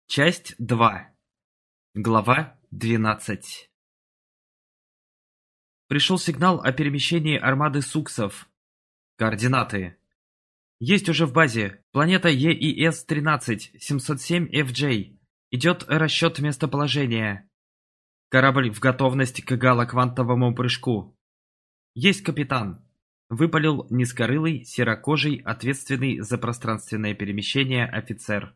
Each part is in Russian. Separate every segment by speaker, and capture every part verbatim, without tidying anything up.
Speaker 1: Часть два. Глава двенадцать. Пришел сигнал о перемещении армады суксов. Координаты. Есть уже в базе. Планета Е И С тринадцать семьсот семь Ф Джей. Идет расчет местоположения. Корабль в готовность к галоквантовому прыжку. Есть, капитан. Выпалил низкорылый, серокожий, ответственный за пространственное перемещение офицер.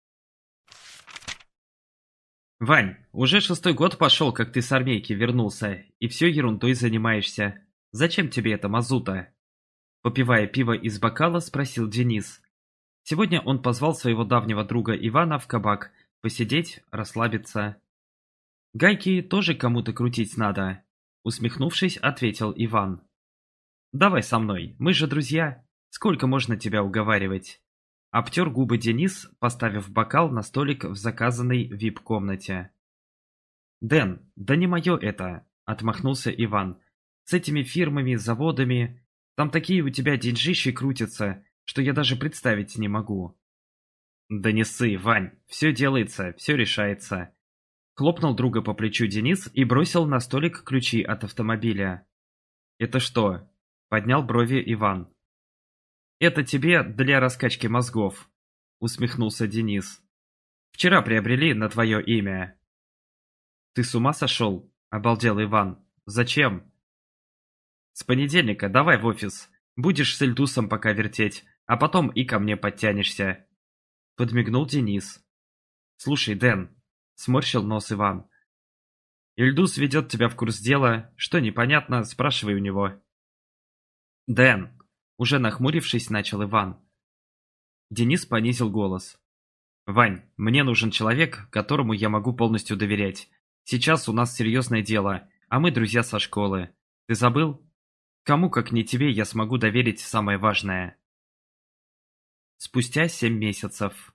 Speaker 1: «Вань, уже шестой год пошел, как ты с армейки вернулся, и все ерундой занимаешься. Зачем тебе эта мазута?» Попивая пиво из бокала, спросил Денис. Сегодня он позвал своего давнего друга Ивана в кабак посидеть, расслабиться. «Гайки тоже кому-то крутить надо», — усмехнувшись, ответил Иван. «Давай со мной, мы же друзья. Сколько можно тебя уговаривать?» Обтер губы Денис, поставив бокал на столик в заказанной вип-комнате. «Дэн, да не мое это!» — отмахнулся Иван. «С этими фирмами, заводами... Там такие у тебя деньжищи крутятся, что я даже представить не могу». «Да не ссы, Вань, все делается, все решается». Хлопнул друга по плечу Денис и бросил на столик ключи от автомобиля. «Это что?» — поднял брови Иван. «Это тебе для раскачки мозгов», — усмехнулся Денис. «Вчера приобрели на твое имя». «Ты с ума сошел?» — обалдел Иван. «Зачем?» «С понедельника давай в офис. Будешь с Ильдусом пока вертеть, а потом и ко мне подтянешься». Подмигнул Денис. «Слушай, Дэн», — сморщил нос Иван. «Ильдус ведет тебя в курс дела. Что непонятно, спрашивай у него». «Дэн», уже нахмурившись, начал Иван. Денис понизил голос. «Вань, мне нужен человек, которому я могу полностью доверять. Сейчас у нас серьезное дело, а мы друзья со школы. Ты забыл? Кому, как не тебе, я смогу доверить самое важное?» Спустя семь месяцев.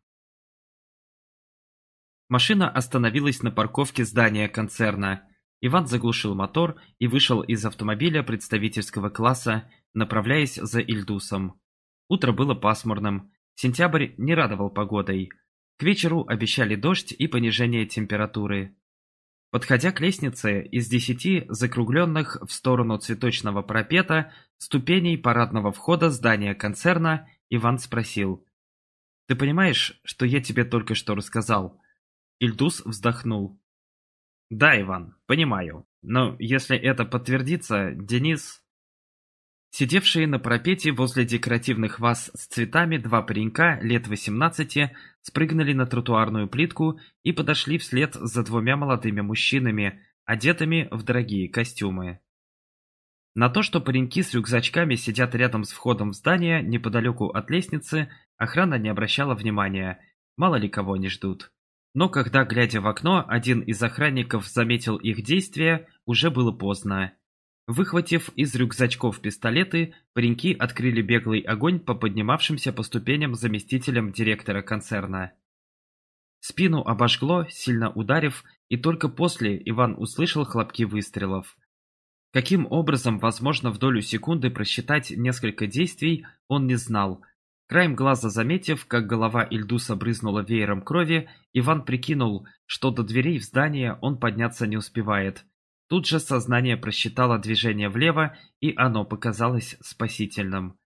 Speaker 1: Машина остановилась на парковке здания концерна. Иван заглушил мотор и вышел из автомобиля представительского класса, направляясь за Ильдусом. Утро было пасмурным, сентябрь не радовал погодой. К вечеру обещали дождь и понижение температуры. Подходя к лестнице из десяти закругленных в сторону цветочного парапета ступеней парадного входа здания концерна, Иван спросил: «Ты понимаешь, что я тебе только что рассказал?» Ильдус вздохнул. «Да, Иван, понимаю. Но если это подтвердится, Денис...» Сидевшие на парапете возле декоративных ваз с цветами два паренька лет восемнадцати спрыгнули на тротуарную плитку и подошли вслед за двумя молодыми мужчинами, одетыми в дорогие костюмы. На то, что пареньки с рюкзачками сидят рядом с входом в здание, неподалеку от лестницы, охрана не обращала внимания, мало ли кого они ждут. Но когда, глядя в окно, один из охранников заметил их действия, уже было поздно. Выхватив из рюкзачков пистолеты, пареньки открыли беглый огонь по поднимавшимся по ступеням заместителям директора концерна. Спину обожгло, сильно ударив, и только после Иван услышал хлопки выстрелов. Каким образом возможно в долю секунды просчитать несколько действий, он не знал. Краем глаза заметив, как голова Ильдуса брызнула веером крови, Иван прикинул, что до дверей в здание он подняться не успевает. Тут же сознание просчитало движение влево, и оно показалось спасительным.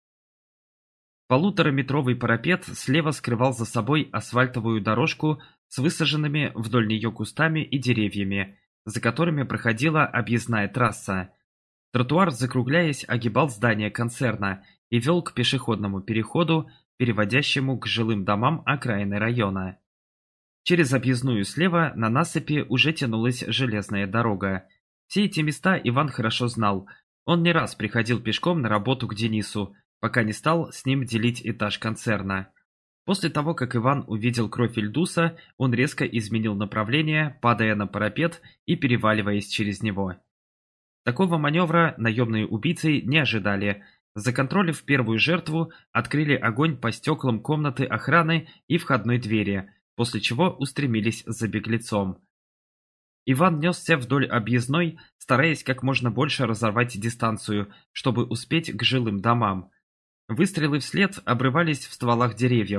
Speaker 1: Полутораметровый парапет слева скрывал за собой асфальтовую дорожку с высаженными вдоль нее кустами и деревьями, за которыми проходила объездная трасса. Тротуар, закругляясь, огибал здание концерна и вел к пешеходному переходу, переводящему к жилым домам окраины района. Через объездную слева на насыпи уже тянулась железная дорога. Все эти места Иван хорошо знал. Он не раз приходил пешком на работу к Денису, пока не стал с ним делить этаж концерна. После того, как Иван увидел кровь Ильдуса, он резко изменил направление, падая на парапет и переваливаясь через него. Такого маневра наемные убийцы не ожидали. Законтролив первую жертву, открыли огонь по стеклам комнаты охраны и входной двери, после чего устремились за беглецом. Иван несся вдоль объездной, стараясь как можно больше разорвать дистанцию, чтобы успеть к жилым домам. Выстрелы вслед обрывались в стволах деревьев.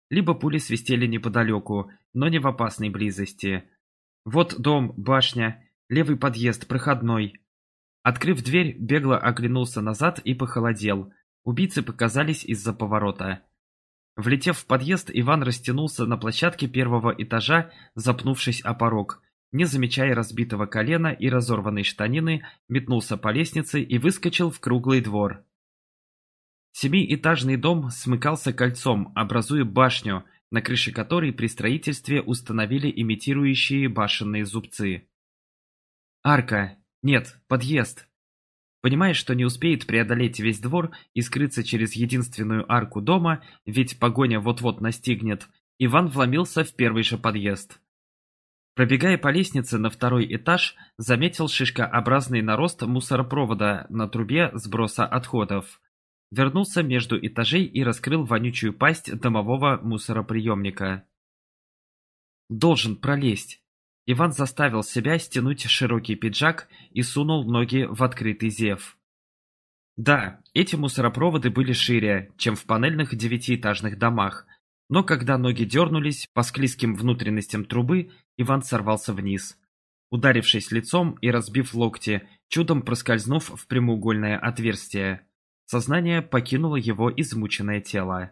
Speaker 1: либо пули свистели неподалеку, но не в опасной близости. Вот дом, башня, левый подъезд, проходной. Открыв дверь, бегло оглянулся назад и похолодел. Убийцы показались из-за поворота. Влетев в подъезд, Иван растянулся на площадке первого этажа, запнувшись о порог. Не замечая разбитого колена и разорванной штанины, метнулся по лестнице и выскочил в круглый двор. Семиэтажный дом смыкался кольцом, образуя башню, на крыше которой при строительстве установили имитирующие башенные зубцы. Арка. Нет, подъезд. Понимая, что не успеет преодолеть весь двор и скрыться через единственную арку дома, ведь погоня вот-вот настигнет, Иван вломился в первый же подъезд. Пробегая по лестнице на второй этаж, заметил шишкообразный нарост мусоропровода на трубе сброса отходов. Вернулся между этажей и раскрыл вонючую пасть домового мусороприемника. Должен пролезть. Иван заставил себя стянуть широкий пиджак и сунул ноги в открытый зев. Да, эти мусоропроводы были шире, чем в панельных девятиэтажных домах, но когда ноги дернулись по склизким внутренностям трубы, Иван сорвался вниз. Ударившись лицом и разбив локти, чудом проскользнув в прямоугольное отверстие, сознание покинуло его измученное тело.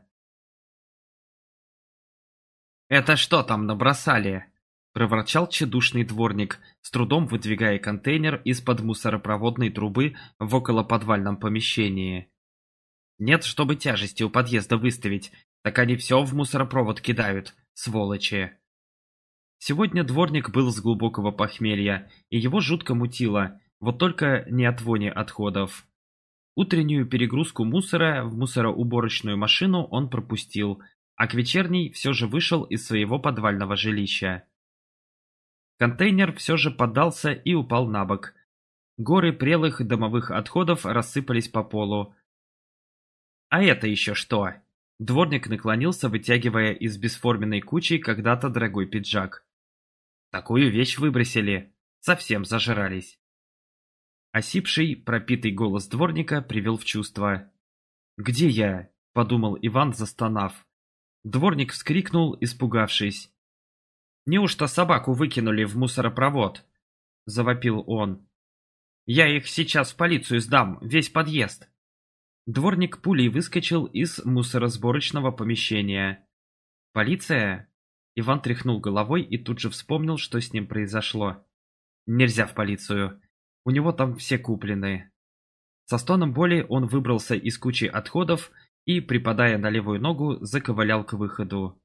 Speaker 1: «Это что там набросали?» – проворчал тщедушный дворник, с трудом выдвигая контейнер из-под мусоропроводной трубы в околоподвальном помещении. «Нет, чтобы тяжести у подъезда выставить, так они все в мусоропровод кидают, сволочи!» Сегодня дворник был с глубокого похмелья, и его жутко мутило, вот только не от вони отходов. Утреннюю перегрузку мусора в мусороуборочную машину он пропустил, а к вечерней все же вышел из своего подвального жилища. Контейнер все же поддался и упал на бок. Горы прелых домовых отходов рассыпались по полу. «А это еще что?» Дворник наклонился, вытягивая из бесформенной кучи когда-то дорогой пиджак. «Такую вещь выбросили. Совсем зажрались». Осипший, пропитый голос дворника привел в чувство. «Где я?» – подумал Иван, застонав. Дворник вскрикнул, испугавшись. «Неужто собаку выкинули в мусоропровод?» – завопил он. «Я их сейчас в полицию сдам, весь подъезд!» Дворник пулей выскочил из мусоросборочного помещения. «Полиция?» Иван тряхнул головой и тут же вспомнил, что с ним произошло. «Нельзя в полицию. У него там все куплены». Со стоном боли он выбрался из кучи отходов и, припадая на левую ногу, заковылял к выходу.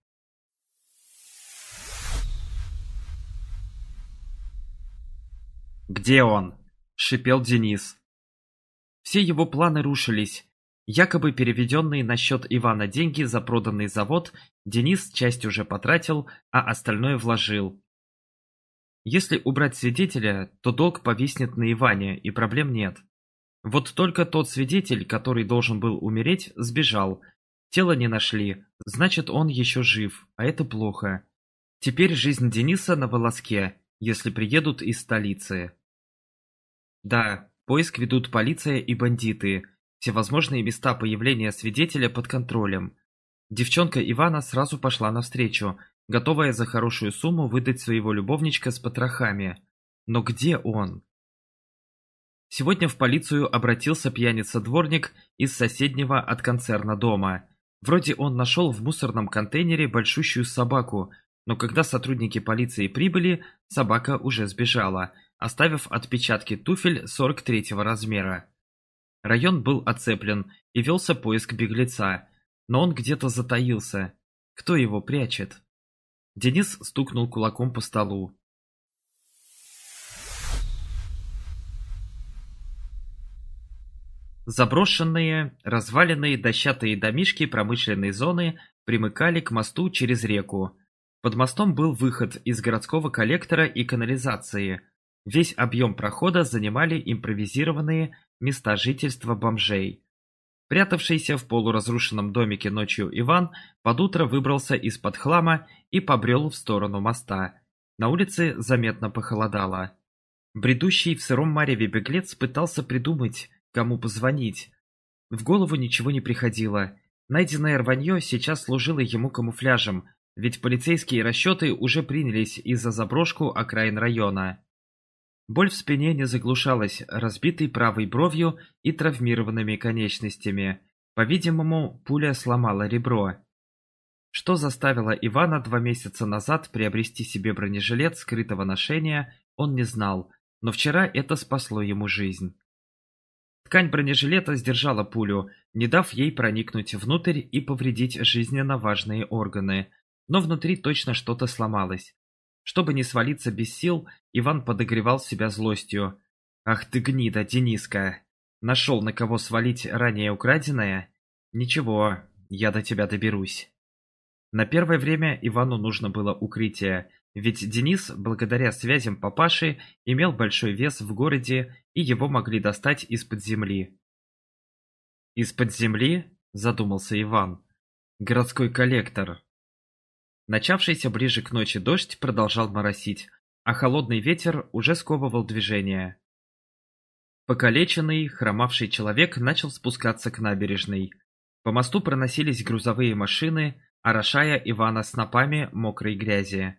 Speaker 1: «Где он?» – шипел Денис. Все его планы рушились. Якобы переведенные на счет Ивана деньги за проданный завод Денис часть уже потратил, а остальное вложил. Если убрать свидетеля, то долг повиснет на Иване, и проблем нет. Вот только тот свидетель, который должен был умереть, сбежал. Тело не нашли, значит, он еще жив, а это плохо. Теперь жизнь Дениса на волоске, если приедут из столицы. Да, поиск ведут полиция и бандиты. Всевозможные места появления свидетеля под контролем. Девчонка Ивана сразу пошла навстречу, готовая за хорошую сумму выдать своего любовничка с потрохами. Но где он? Сегодня в полицию обратился пьяница-дворник из соседнего от концерна дома. Вроде он нашел в мусорном контейнере большущую собаку, но когда сотрудники полиции прибыли, собака уже сбежала, оставив отпечатки туфель сорок третьего размера. Район был оцеплен и велся поиск беглеца, но он где-то затаился. Кто его прячет? Денис стукнул кулаком по столу. Заброшенные, разваленные дощатые домишки промышленной зоны примыкали к мосту через реку. Под мостом был выход из городского коллектора и канализации. Весь объем прохода занимали импровизированные места жительства бомжей. Прятавшийся в полуразрушенном домике ночью Иван под утро выбрался из-под хлама и побрел в сторону моста. На улице заметно похолодало. Бредущий в сыром мареве беглец пытался придумать, кому позвонить. В голову ничего не приходило. Найденное рванье сейчас служило ему камуфляжем, ведь полицейские расчеты уже принялись и за заброшку окраин района. Боль в спине не заглушалась разбитой правой бровью и травмированными конечностями. По-видимому, пуля сломала ребро. Что заставило Ивана два месяца назад приобрести себе бронежилет скрытого ношения, он не знал, но вчера это спасло ему жизнь. Ткань бронежилета сдержала пулю, не дав ей проникнуть внутрь и повредить жизненно важные органы, но внутри точно что-то сломалось. Чтобы не свалиться без сил, Иван подогревал себя злостью. «Ах ты гнида, Дениска! Нашел, на кого свалить ранее украденное? Ничего, я до тебя доберусь». На первое время Ивану нужно было укрытие, ведь Денис, благодаря связям папаши, имел большой вес в городе, и его могли достать из-под земли. «Из-под земли?» – задумался Иван. «Городской коллектор». Начавшийся ближе к ночи дождь продолжал моросить, а холодный ветер уже сковывал движение. Покалеченный, хромавший человек начал спускаться к набережной. По мосту проносились грузовые машины, орошая Ивана снопами мокрой грязи.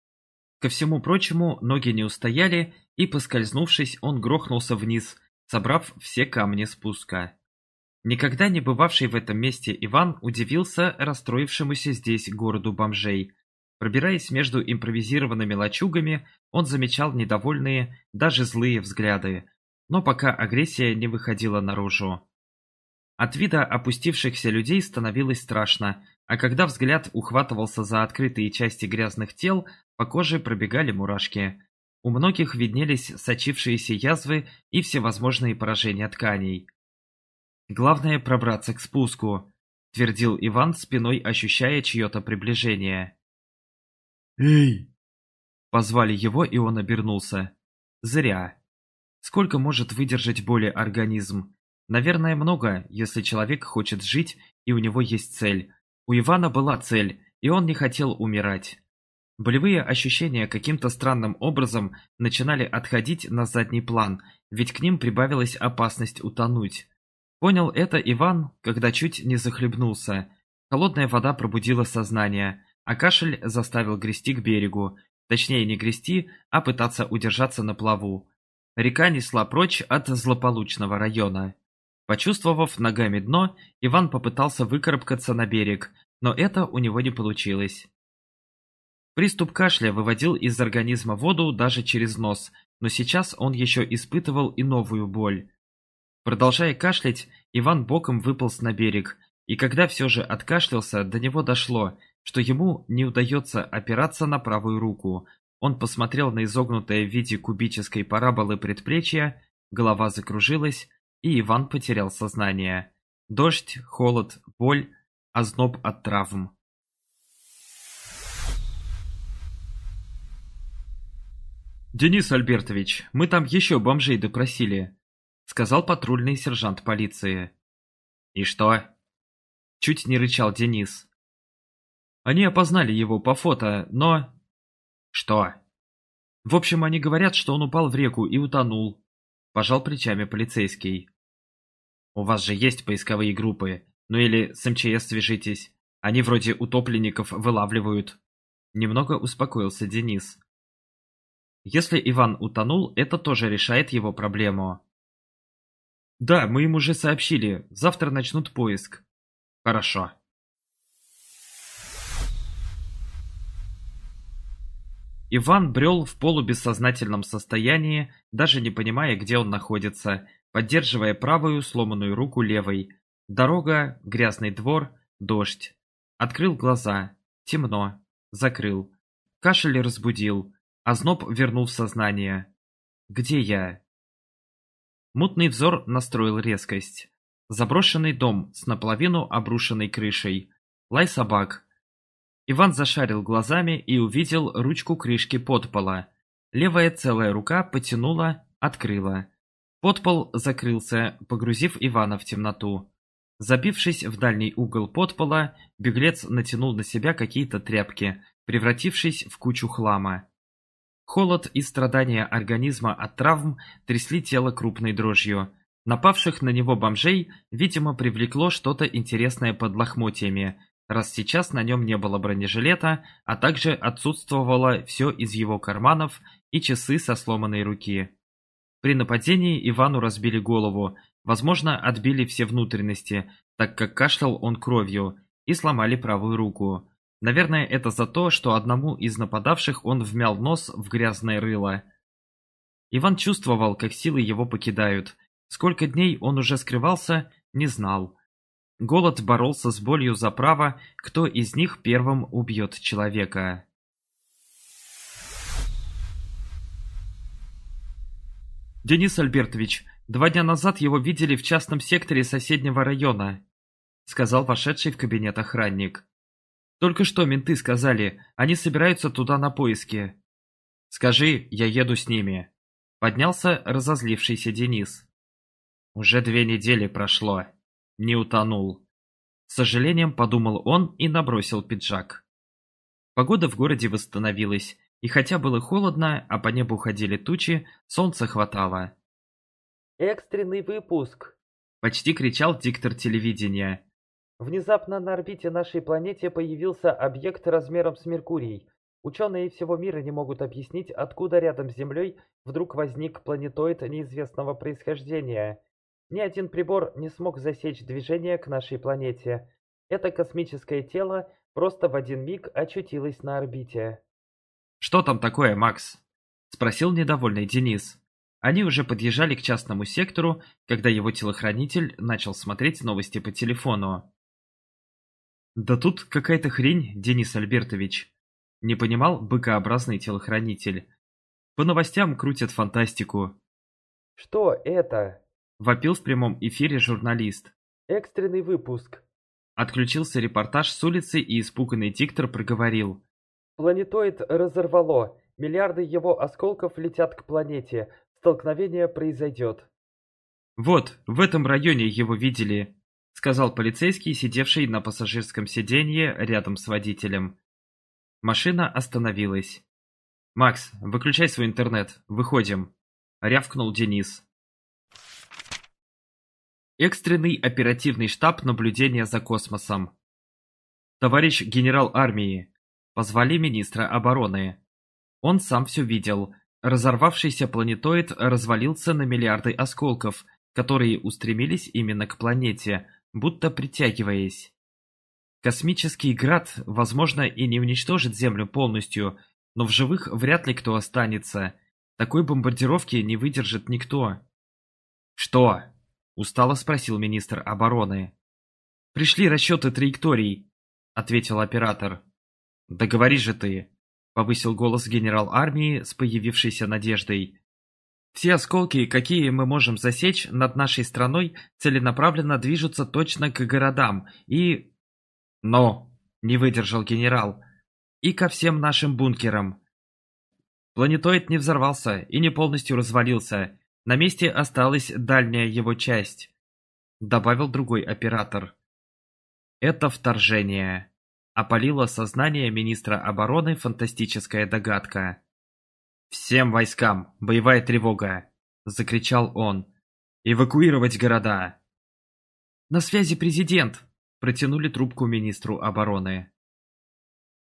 Speaker 1: Ко всему прочему, ноги не устояли, и, поскользнувшись, он грохнулся вниз, собрав все камни спуска. Никогда не бывавший в этом месте Иван удивился расстроившемуся здесь городу бомжей. Пробираясь между импровизированными лачугами, он замечал недовольные, даже злые взгляды, но пока агрессия не выходила наружу. От вида опустившихся людей становилось страшно, а когда взгляд ухватывался за открытые части грязных тел, по коже пробегали мурашки. У многих виднелись сочившиеся язвы и всевозможные поражения тканей. «Главное пробраться к спуску», — твердил Иван, спиной ощущая чье-то приближение. «Эй!» — позвали его, и он обернулся. Зря. Сколько может выдержать боли организм? Наверное, много, если человек хочет жить, и у него есть цель. У Ивана была цель, и он не хотел умирать. Болевые ощущения каким-то странным образом начинали отходить на задний план, ведь к ним прибавилась опасность утонуть. Понял это Иван, когда чуть не захлебнулся. Холодная вода пробудила сознание, а кашель заставил грести к берегу. Точнее, не грести, а пытаться удержаться на плаву. Река несла прочь от злополучного района. Почувствовав ногами дно, Иван попытался выкарабкаться на берег, но это у него не получилось. Приступ кашля выводил из организма воду даже через нос, но сейчас он еще испытывал и новую боль. Продолжая кашлять, Иван боком выполз на берег, и когда все же откашлялся, до него дошло, что ему не удается опираться на правую руку. Он посмотрел на изогнутое в виде кубической параболы предплечья, голова закружилась, и Иван потерял сознание. Дождь, холод, боль, озноб от травм. «Денис Альбертович, мы там еще бомжей допросили», — сказал патрульный сержант полиции. «И что?» — чуть не рычал Денис. «Они опознали его по фото, но...» «Что?» «В общем, они говорят, что он упал в реку и утонул», — пожал плечами полицейский. «У вас же есть поисковые группы, ну или с эм че эс свяжитесь, они вроде утопленников вылавливают». Немного успокоился Денис. Если Иван утонул, это тоже решает его проблему. «Да, мы им уже сообщили, завтра начнут поиск». «Хорошо». Иван брел в полубессознательном состоянии, даже не понимая, где он находится, поддерживая правую сломанную руку левой. Дорога, грязный двор, дождь. Открыл глаза. Темно. Закрыл. Кашель разбудил. Озноб вернул в сознание. «Где я?» Мутный взор настроил резкость. Заброшенный дом с наполовину обрушенной крышей. Лай собак. Иван зашарил глазами и увидел ручку крышки подпола. Левая целая рука потянула, открыла. Подпол закрылся, погрузив Ивана в темноту. Забившись в дальний угол подпола, беглец натянул на себя какие-то тряпки, превратившись в кучу хлама. Холод и страдания организма от травм трясли тело крупной дрожью. Напавших на него бомжей, видимо, привлекло что-то интересное под лохмотьями, раз сейчас на нем не было бронежилета, а также отсутствовало все из его карманов и часы со сломанной руки. При нападении Ивану разбили голову, возможно, отбили все внутренности, так как кашлял он кровью, и сломали правую руку. Наверное, это за то, что одному из нападавших он вмял нос в грязное рыло. Иван чувствовал, как силы его покидают. Сколько дней он уже скрывался, не знал. Голод боролся с болью за право, кто из них первым убьет человека. «Денис Альбертович, два дня назад его видели в частном секторе соседнего района», сказал вошедший в кабинет охранник. «Только что менты сказали, они собираются туда на поиски». «Скажи, я еду с ними», поднялся разозлившийся Денис. «Уже две недели прошло. Не утонул». С сожалением подумал он и набросил пиджак. Погода в городе восстановилась, и хотя было холодно, а по небу ходили тучи, солнца хватало.
Speaker 2: «Экстренный выпуск!»
Speaker 1: — почти кричал диктор телевидения.
Speaker 2: «Внезапно на орбите нашей планеты появился объект размером с Меркурий. Ученые всего мира не могут объяснить, откуда рядом с Землей вдруг возник планетоид неизвестного происхождения. Ни один прибор не смог засечь движение к нашей планете. Это космическое тело просто в один миг очутилось на орбите».
Speaker 1: «Что там такое, Макс?» — спросил недовольный Денис. Они уже подъезжали к частному сектору, когда его телохранитель начал смотреть новости по телефону. «Да тут какая-то хрень, Денис Альбертович», — не понимал быкообразный телохранитель. «По новостям крутят фантастику».
Speaker 2: «Что это?»
Speaker 1: — вопил в прямом эфире журналист.
Speaker 2: «Экстренный выпуск».
Speaker 1: Отключился репортаж с улицы, и испуганный диктор проговорил.
Speaker 2: «Планетоид разорвало. Миллиарды его осколков летят к планете. Столкновение произойдет».
Speaker 1: «Вот, в этом районе его видели», — сказал полицейский, сидевший на пассажирском сиденье рядом с водителем. Машина остановилась. «Макс, выключай свой интернет, выходим», — рявкнул Денис. Экстренный оперативный штаб наблюдения за космосом. «Товарищ генерал армии», — позвали министра обороны. Он сам все видел. Разорвавшийся планетоид развалился на миллиарды осколков, которые устремились именно к планете, будто притягиваясь. Космический град, возможно, и не уничтожит Землю полностью, но в живых вряд ли кто останется. Такой бомбардировки не выдержит никто. «Что?» — устало спросил министр обороны. «Пришли расчеты траекторий», — ответил оператор. «Да говори же ты», — повысил голос генерал армии с появившейся надеждой. «Все осколки, какие мы можем засечь над нашей страной, целенаправленно движутся точно к городам и...» «Но!» — не выдержал генерал. «И ко всем нашим бункерам». Планетоид не взорвался и не полностью развалился. На месте осталась дальняя его часть, — добавил другой оператор. «Это вторжение», — опалило сознание министра обороны фантастическая догадка. «Всем войскам! Боевая тревога!» — закричал он. «Эвакуировать города!» «На связи президент!» — протянули трубку министру обороны.